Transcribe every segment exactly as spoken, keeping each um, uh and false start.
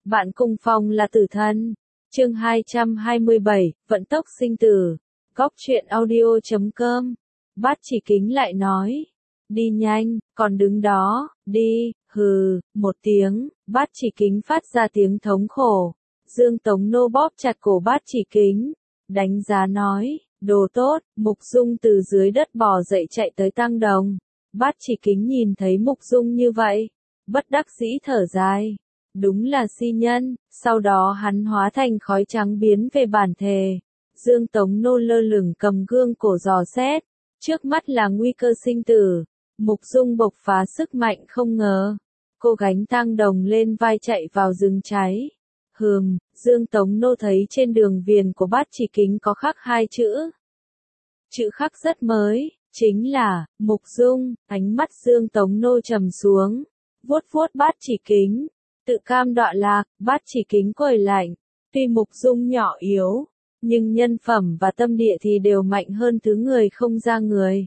Bạn cùng phòng là tử thần. Chương hai trăm hai mươi bảy, vận tốc sinh tử. Góc truyện audio chấm com. Bát Chỉ Kính lại nói. Đi nhanh, còn đứng đó, đi, hừ, một tiếng, Bát Chỉ Kính phát ra tiếng thống khổ. Dương Tống Nô bóp chặt cổ Bát Chỉ Kính, đánh giá nói, đồ tốt. Mục Dung từ dưới đất bò dậy chạy tới Tăng Đồng. Bát Chỉ Kính nhìn thấy Mục Dung như vậy, bất đắc dĩ thở dài. Đúng là si nhân. Sau đó hắn hóa thành khói trắng biến về bản thể. Dương Tống Nô lơ lửng cầm gương cổ dò xét. Trước mắt là nguy cơ sinh tử. Mục Dung bộc phá sức mạnh không ngờ. Cô gánh Tang Đồng lên vai chạy vào rừng cháy. Hừm, Dương Tống Nô thấy trên đường viền của Bát Chỉ Kính có khắc hai chữ. Chữ khắc rất mới, chính là, Mục Dung. Ánh mắt Dương Tống Nô trầm xuống, vuốt vuốt Bát Chỉ Kính. Tự cam đọa lạc, Bát Chỉ Kính cười lạnh. Tuy Mục Dung nhỏ yếu, nhưng nhân phẩm và tâm địa thì đều mạnh hơn thứ người không ra người.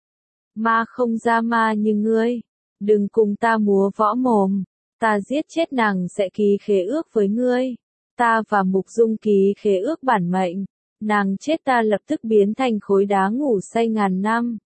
Ma không ra ma như ngươi. Đừng cùng ta múa võ mồm. Ta giết chết nàng sẽ ký khế ước với ngươi. Ta và Mục Dung ký khế ước bản mệnh. Nàng chết ta lập tức biến thành khối đá ngủ say ngàn năm.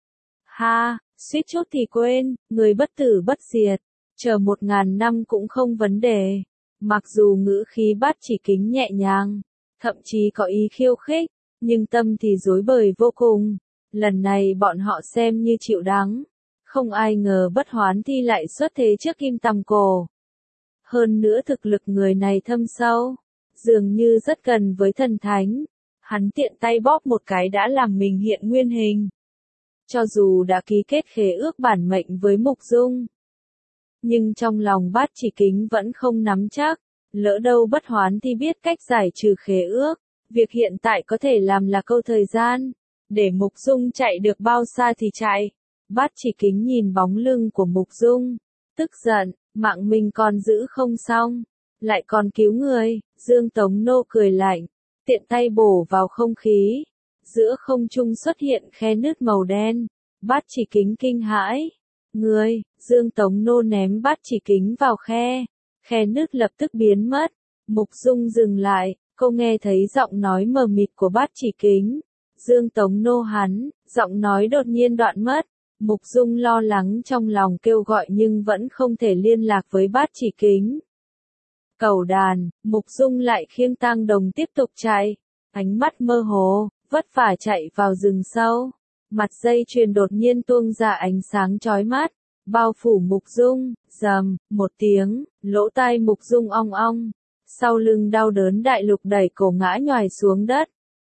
Ha, suýt chút thì quên, người bất tử bất diệt. Chờ một ngàn năm cũng không vấn đề. Mặc dù ngữ khí Bát Chỉ Kính nhẹ nhàng, thậm chí có ý khiêu khích, nhưng tâm thì rối bời vô cùng. Lần này bọn họ xem như chịu đắng. Không ai ngờ Bất Hoán Thi lại xuất thế trước Kim Tầm Cổ. Hơn nữa thực lực người này thâm sâu, dường như rất gần với thần thánh. Hắn tiện tay bóp một cái đã làm mình hiện nguyên hình. Cho dù đã ký kết khế ước bản mệnh với Mục Dung, nhưng trong lòng Bát Chỉ Kính vẫn không nắm chắc. Lỡ đâu Bất Hoán Thi biết cách giải trừ khế ước, việc hiện tại có thể làm là câu thời gian. Để Mục Dung chạy được bao xa thì chạy. Bát Chỉ Kính nhìn bóng lưng của Mục Dung, tức giận, mạng mình còn giữ không xong, lại còn cứu người. Dương Tống Nô cười lạnh, tiện tay bổ vào không khí. Giữa không trung xuất hiện khe nứt màu đen. Bát Chỉ Kính kinh hãi. Ngươi, Dương Tống Nô ném Bát Chỉ Kính vào khe. Khe nứt lập tức biến mất. Mục Dung dừng lại, cô nghe thấy giọng nói mờ mịt của Bát Chỉ Kính. Dương Tống Nô hắn, giọng nói đột nhiên đoạn mất. Mục Dung lo lắng trong lòng kêu gọi nhưng vẫn không thể liên lạc với Bát Chỉ Kính. Cầu đàn, Mục Dung lại khiêng Tang Đồng tiếp tục chạy. Ánh mắt mơ hồ, vất vả chạy vào rừng sâu. Mặt dây chuyền đột nhiên tuôn ra ánh sáng chói mắt, bao phủ Mục Dung. Rầm, một tiếng, lỗ tai Mục Dung ong ong. Sau lưng đau đớn đại lục đẩy cổ ngã nhoài xuống đất.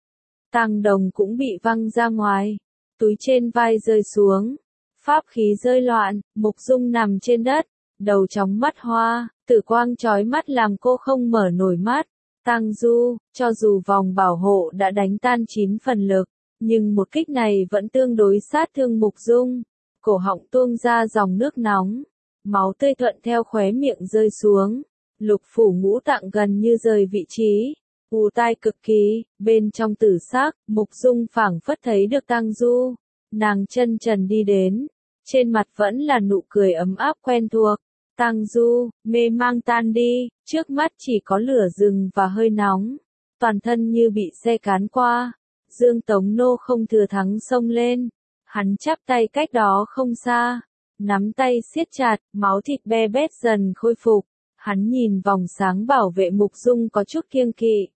Tang Đồng cũng bị văng ra ngoài. Túi trên vai rơi xuống. Pháp khí rơi loạn, Mục Dung nằm trên đất. Đầu chóng mắt hoa, tử quang chói mắt làm cô không mở nổi mắt. Tang Du, cho dù vòng bảo hộ đã đánh tan chín phần lực, nhưng một kích này vẫn tương đối sát thương Mục Dung. Cổ họng tuôn ra dòng nước nóng. Máu tươi thuận theo khóe miệng rơi xuống. Lục phủ ngũ tạng gần như rời vị trí. Ù tai cực kỳ, bên trong tử sắc, Mục Dung phảng phất thấy được Tang Du. Nàng chân trần đi đến. Trên mặt vẫn là nụ cười ấm áp quen thuộc. Tang Du, mê mang tan đi, trước mắt chỉ có lửa rừng và hơi nóng. Toàn thân như bị xe cán qua. Dương Tống Nô không thừa thắng xông lên. Hắn chắp tay cách đó không xa. Nắm tay siết chặt, máu thịt be bét dần khôi phục. Hắn nhìn vòng sáng bảo vệ Mục Dung có chút kiêng kỵ.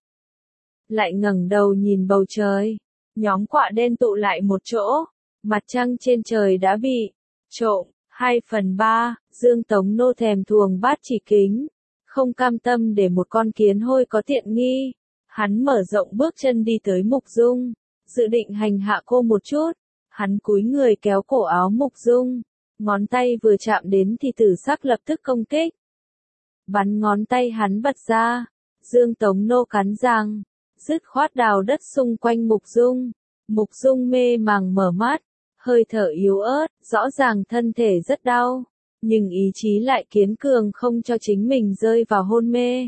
Lại ngẩng đầu nhìn bầu trời. Nhóm quạ đen tụ lại một chỗ. Mặt trăng trên trời đã bị trộm. Hai phần ba, Dương Tống Nô thèm thuồng Bát Chỉ Kính. Không cam tâm để một con kiến hôi có tiện nghi. Hắn mở rộng bước chân đi tới Mục Dung. Dự định hành hạ cô một chút. Hắn cúi người kéo cổ áo Mục Dung. Ngón tay vừa chạm đến thì tử sắc lập tức công kích. Bắn ngón tay hắn bật ra. Dương Tống Nô cắn răng. Dứt khoát đào đất xung quanh Mục Dung. Mục Dung mê màng mở mắt. Hơi thở yếu ớt, rõ ràng thân thể rất đau. Nhưng ý chí lại kiên cường không cho chính mình rơi vào hôn mê.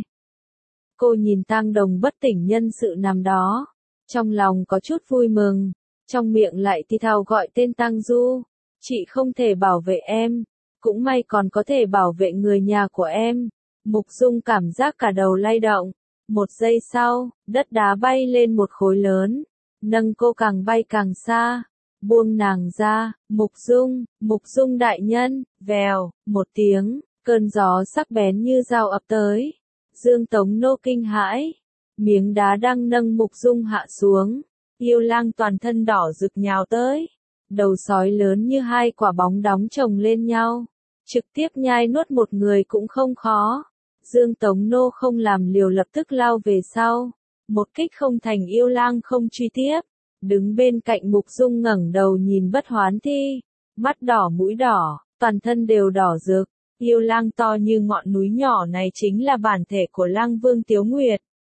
Cô nhìn Tang Đồng bất tỉnh nhân sự nằm đó. Trong lòng có chút vui mừng. Trong miệng lại thì thào gọi tên Tang Du. Chị không thể bảo vệ em. Cũng may còn có thể bảo vệ người nhà của em. Mục Dung cảm giác cả đầu lay động. Một giây sau, đất đá bay lên một khối lớn, nâng cô càng bay càng xa. Buông nàng ra, Mục Dung, Mục Dung đại nhân, vèo, một tiếng, cơn gió sắc bén như dao ập tới. Dương Tống Nô kinh hãi, miếng đá đang nâng Mục Dung hạ xuống. Yêu lang toàn thân đỏ rực nhào tới, đầu sói lớn như hai quả bóng đóng chồng lên nhau, trực tiếp nhai nuốt một người cũng không khó. Dương Tống Nô không làm liều lập tức lao về sau, một kích không thành yêu lang không truy tiếp, đứng bên cạnh Mục Dung ngẩng đầu nhìn Bất Hoán Thi, mắt đỏ mũi đỏ, toàn thân đều đỏ rực. Yêu lang to như ngọn núi nhỏ này chính là bản thể của Lang Vương Tiếu Nguyệt.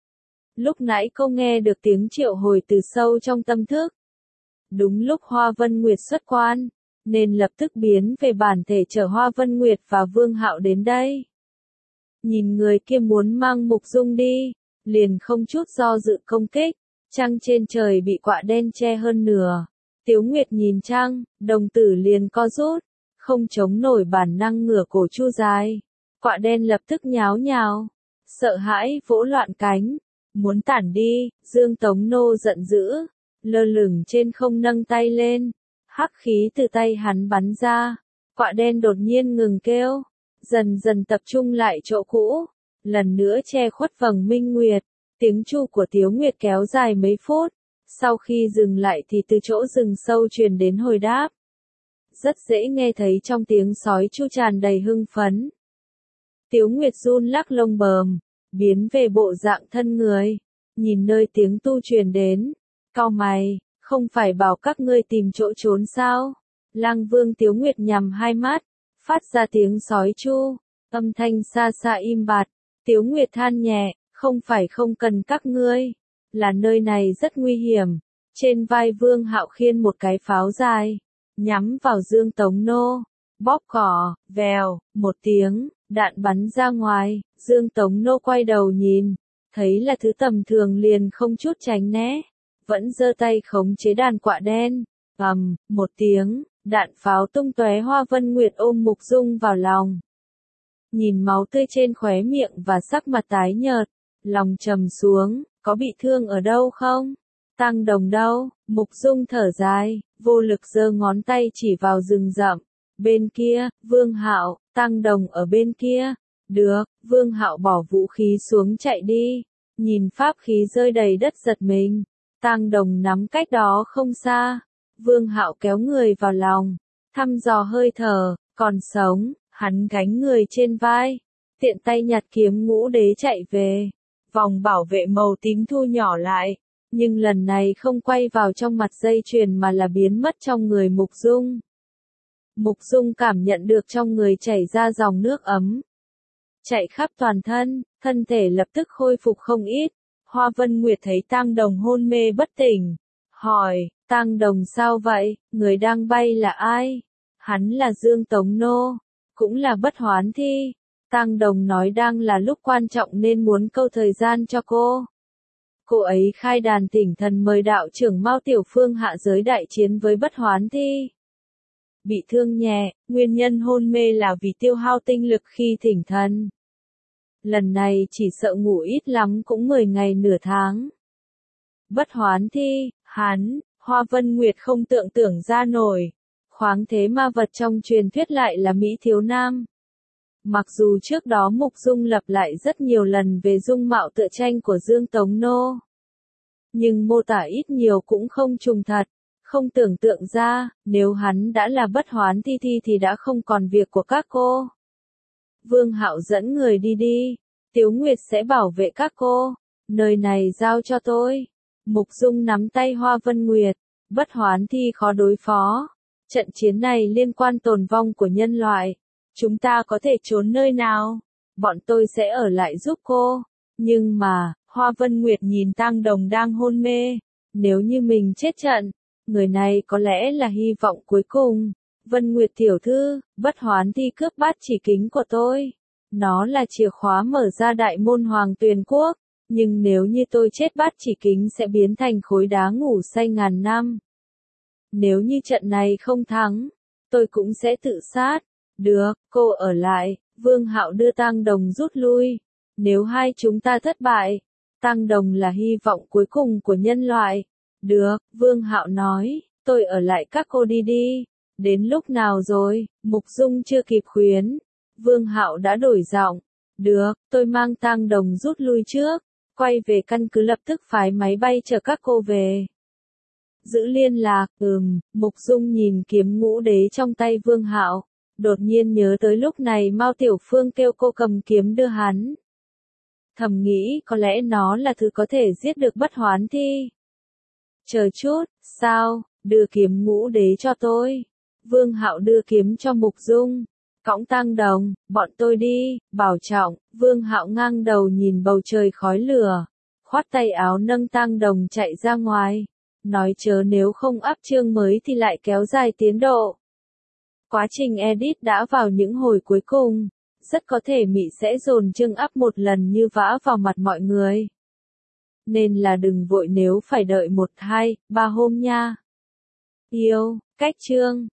Lúc nãy cô nghe được tiếng triệu hồi từ sâu trong tâm thức. Đúng lúc Hoa Vân Nguyệt xuất quan, nên lập tức biến về bản thể chở Hoa Vân Nguyệt và Vương Hạo đến đây. Nhìn người kia muốn mang Mục Dung đi, liền không chút do dự công kích, trăng trên trời bị quạ đen che hơn nửa. Tiếu Nguyệt nhìn trăng, đồng tử liền co rút, không chống nổi bản năng ngửa cổ chu dài. Quạ đen lập tức nháo nhào, sợ hãi vỗ loạn cánh, muốn tản đi. Dương Tống Nô giận dữ, lơ lửng trên không nâng tay lên, hắc khí từ tay hắn bắn ra. Quạ đen đột nhiên ngừng kêu, dần dần tập trung lại chỗ cũ, lần nữa che khuất vầng minh nguyệt. Tiếng chu của Tiếu Nguyệt kéo dài mấy phút, sau khi dừng lại thì từ chỗ rừng sâu truyền đến hồi đáp. Rất dễ nghe thấy trong tiếng sói chu tràn đầy hưng phấn. Tiếu Nguyệt run lắc lông bờm, biến về bộ dạng thân người, nhìn nơi tiếng tu truyền đến, cau mày, không phải bảo các ngươi tìm chỗ trốn sao? Lang Vương Tiếu Nguyệt nhắm hai mắt, phát ra tiếng sói chu, âm thanh xa xa im bặt. Tiếu Nguyệt than nhẹ, không phải không cần các ngươi, là nơi này rất nguy hiểm. Trên vai Vương Hạo khiên một cái pháo dài, nhắm vào Dương Tống Nô, bóp cỏ, vèo, một tiếng, đạn bắn ra ngoài. Dương Tống Nô quay đầu nhìn, thấy là thứ tầm thường liền không chút tránh né, vẫn giơ tay khống chế đàn quạ đen. Ầm, một tiếng, đạn pháo tung tóe. Hoa Vân Nguyệt ôm Mục Dung vào lòng, nhìn máu tươi trên khóe miệng và sắc mặt tái nhợt, lòng trầm xuống. Có bị thương ở đâu không? Tăng Đồng đâu? Mục Dung thở dài, vô lực giơ ngón tay chỉ vào rừng rậm. Bên kia, Vương Hạo, Tăng Đồng ở bên kia. Được, Vương Hạo bỏ vũ khí xuống chạy đi, nhìn pháp khí rơi đầy đất giật mình. Tăng Đồng nắm cách đó không xa. Vương Hạo kéo người vào lòng, thăm dò hơi thở, còn sống. Hắn gánh người trên vai, tiện tay nhặt kiếm ngũ đế chạy về. Vòng bảo vệ màu tím thu nhỏ lại, nhưng lần này không quay vào trong mặt dây chuyền mà là biến mất trong người Mục Dung. Mục Dung cảm nhận được trong người chảy ra dòng nước ấm, chạy khắp toàn thân, thân thể lập tức khôi phục không ít. Hoa Vân Nguyệt thấy Tang Đồng hôn mê bất tỉnh, hỏi, Tang Đồng sao vậy, người đang bay là ai? Hắn là Dương Tống Nô, cũng là Bất Hoán Thi. Tang Đồng nói đang là lúc quan trọng nên muốn câu thời gian cho cô. Cô ấy khai đàn thỉnh thần mời đạo trưởng Mao Tiểu Phương hạ giới đại chiến với Bất Hoán Thi. Bị thương nhẹ, nguyên nhân hôn mê là vì tiêu hao tinh lực khi thỉnh thần. Lần này chỉ sợ ngủ ít lắm cũng mười ngày nửa tháng. Bất Hoán Thi, hắn, Hoa Vân Nguyệt không tưởng tượng ra nổi. Khoáng thế ma vật trong truyền thuyết lại là Mỹ thiếu nam. Mặc dù trước đó Mục Dung lặp lại rất nhiều lần về dung mạo tựa tranh của Dương Tống Nô, nhưng mô tả ít nhiều cũng không trùng thật. Không tưởng tượng ra, nếu hắn đã là Bất Hoán Thi Thi thì đã không còn việc của các cô. Vương Hạo dẫn người đi đi, Tiếu Nguyệt sẽ bảo vệ các cô, nơi này giao cho tôi. Mục Dung nắm tay Hoa Vân Nguyệt, Bất Hoán Thi khó đối phó. Trận chiến này liên quan tồn vong của nhân loại. Chúng ta có thể trốn nơi nào? Bọn tôi sẽ ở lại giúp cô. Nhưng mà, Hoa Vân Nguyệt nhìn Tang Đồng đang hôn mê. Nếu như mình chết trận, người này có lẽ là hy vọng cuối cùng. Vân Nguyệt tiểu thư, Bất Hoán Thi cướp bát chỉ kính của tôi. Nó là chìa khóa mở ra đại môn Hoàng Tuyền Quốc. Nhưng nếu như tôi chết bát chỉ kính sẽ biến thành khối đá ngủ say ngàn năm. Nếu như trận này không thắng, tôi cũng sẽ tự sát. Được, cô ở lại, Vương Hạo đưa Tang Đồng rút lui. Nếu hai chúng ta thất bại, Tang Đồng là hy vọng cuối cùng của nhân loại. Được, Vương Hạo nói, tôi ở lại các cô đi đi. Đến lúc nào rồi? Mục Dung chưa kịp khuyến. Vương Hạo đã đổi giọng. Được, tôi mang Tang Đồng rút lui trước. Quay về căn cứ lập tức phái máy bay chở các cô về. Giữ liên lạc, ừm, Mục Dung nhìn kiếm ngũ đế trong tay Vương Hạo. Đột nhiên nhớ tới lúc này Mao Tiểu Phương kêu cô cầm kiếm đưa hắn. Thầm nghĩ có lẽ nó là thứ có thể giết được Bất Hoán Thi. Chờ chút, sao, đưa kiếm ngũ đế cho tôi. Vương Hạo đưa kiếm cho Mục Dung. Cõng Tang Đồng, bọn tôi đi, bảo trọng. Vương Hạo ngang đầu nhìn bầu trời khói lửa. Khoát tay áo nâng Tang Đồng chạy ra ngoài. Nói chớ nếu không áp chương mới thì lại kéo dài tiến độ. Quá trình edit đã vào những hồi cuối cùng. Rất có thể Mị sẽ dồn chương up một lần như vã vào mặt mọi người. Nên là đừng vội nếu phải đợi một, hai, ba hôm nha. Yêu, cách chương.